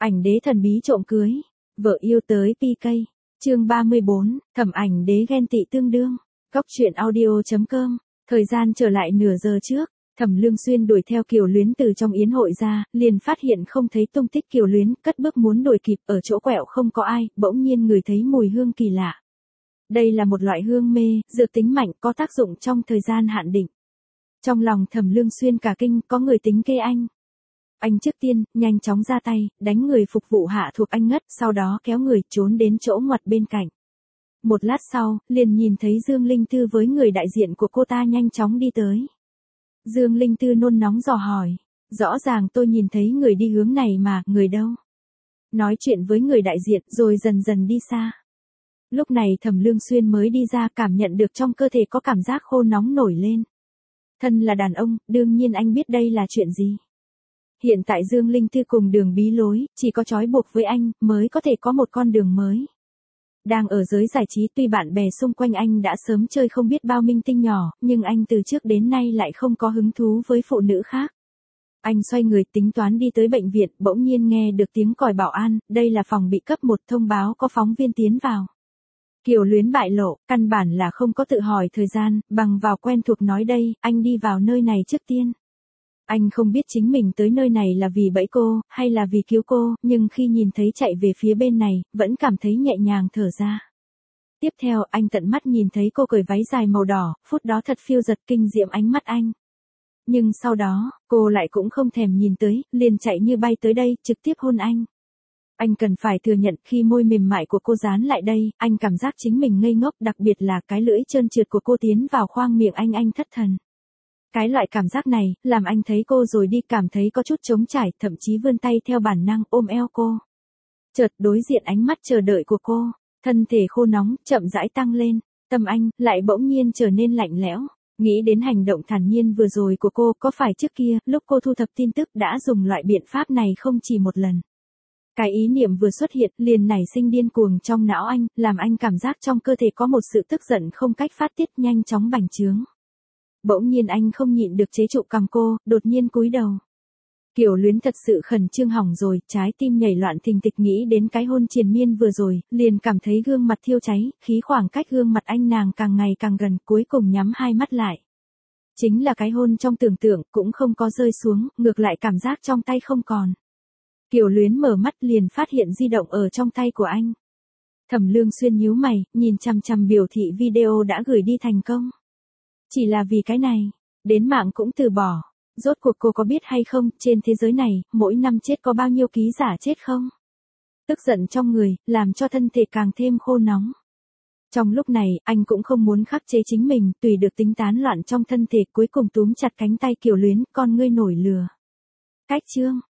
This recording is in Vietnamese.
Ảnh đế thần bí trộm cưới. Vợ yêu tới PK. Chương 34, Thẩm Ảnh đế ghen tị tương đương. Góc truyện audio.com. Thời gian trở lại nửa giờ trước, Thẩm Lương Xuyên đuổi theo Kiều Luyến từ trong yến hội ra, liền phát hiện không thấy tung tích Kiều Luyến, cất bước muốn đuổi kịp, ở chỗ quẹo không có ai, bỗng nhiên ngửi thấy mùi hương kỳ lạ. Đây là một loại hương mê, dược tính mạnh, có tác dụng trong thời gian hạn định. Trong lòng Thẩm Lương Xuyên cả kinh, có người tính kê anh. Anh trước tiên, nhanh chóng ra tay, đánh người phục vụ hạ thuộc anh ngất, sau đó kéo người trốn đến chỗ ngoặt bên cạnh. Một lát sau, liền nhìn thấy Dương Linh Tư với người đại diện của cô ta nhanh chóng đi tới. Dương Linh Tư nôn nóng dò hỏi, rõ ràng tôi nhìn thấy người đi hướng này mà, người đâu? Nói chuyện với người đại diện rồi dần dần đi xa. Lúc này Thẩm Lương Xuyên mới đi ra, cảm nhận được trong cơ thể có cảm giác khô nóng nổi lên. Thân là đàn ông, đương nhiên anh biết đây là chuyện gì. Hiện tại Dương Linh Tư cùng đường bí lối, chỉ có trói buộc với anh, mới có thể có một con đường mới. Đang ở giới giải trí, tuy bạn bè xung quanh anh đã sớm chơi không biết bao minh tinh nhỏ, nhưng anh từ trước đến nay lại không có hứng thú với phụ nữ khác. Anh xoay người tính toán đi tới bệnh viện, bỗng nhiên nghe được tiếng còi bảo an, đây là phòng bị cấp 1 thông báo có phóng viên tiến vào. Kiều Luyến bại lộ, căn bản là không có tự hỏi thời gian, bằng vào quen thuộc nói đây, anh đi vào nơi này trước tiên. Anh không biết chính mình tới nơi này là vì bẫy cô, hay là vì cứu cô, nhưng khi nhìn thấy chạy về phía bên này, vẫn cảm thấy nhẹ nhàng thở ra. Tiếp theo, anh tận mắt nhìn thấy cô cởi váy dài màu đỏ, phút đó thật phiêu giật kinh diệm ánh mắt anh. Nhưng sau đó, cô lại cũng không thèm nhìn tới, liền chạy như bay tới đây, trực tiếp hôn anh. Anh cần phải thừa nhận khi môi mềm mại của cô dán lại đây, anh cảm giác chính mình ngây ngốc, đặc biệt là cái lưỡi trơn trượt của cô tiến vào khoang miệng anh thất thần. Cái loại cảm giác này, làm anh thấy cô rồi đi cảm thấy có chút trống trải, thậm chí vươn tay theo bản năng ôm eo cô. Chợt đối diện ánh mắt chờ đợi của cô, thân thể khô nóng, chậm rãi tăng lên, tâm anh, lại bỗng nhiên trở nên lạnh lẽo. Nghĩ đến hành động thản nhiên vừa rồi của cô, có phải trước kia, lúc cô thu thập tin tức đã dùng loại biện pháp này không chỉ một lần. Cái ý niệm vừa xuất hiện, liền nảy sinh điên cuồng trong não anh, làm anh cảm giác trong cơ thể có một sự tức giận không cách phát tiết nhanh chóng bành trướng. Bỗng nhiên anh không nhịn được chế trụ cằm cô, đột nhiên cúi đầu. Kiều Luyến thật sự khẩn trương hỏng rồi, trái tim nhảy loạn thình thịch nghĩ đến cái hôn triền miên vừa rồi, liền cảm thấy gương mặt thiêu cháy, khí khoảng cách gương mặt anh nàng càng ngày càng gần, cuối cùng nhắm hai mắt lại. Chính là cái hôn trong tưởng tượng, cũng không có rơi xuống, ngược lại cảm giác trong tay không còn. Kiều Luyến mở mắt liền phát hiện di động ở trong tay của anh. Thẩm Lương Xuyên nhíu mày, nhìn chằm chằm biểu thị video đã gửi đi thành công. Chỉ là vì cái này, đến mạng cũng từ bỏ. Rốt cuộc cô có biết hay không, trên thế giới này, mỗi năm chết có bao nhiêu ký giả chết không? Tức giận trong người, làm cho thân thể càng thêm khô nóng. Trong lúc này, anh cũng không muốn khắc chế chính mình, tùy được tính tán loạn trong thân thể, cuối cùng túm chặt cánh tay Kiều Luyến, con ngươi nổi lửa. Cách chương.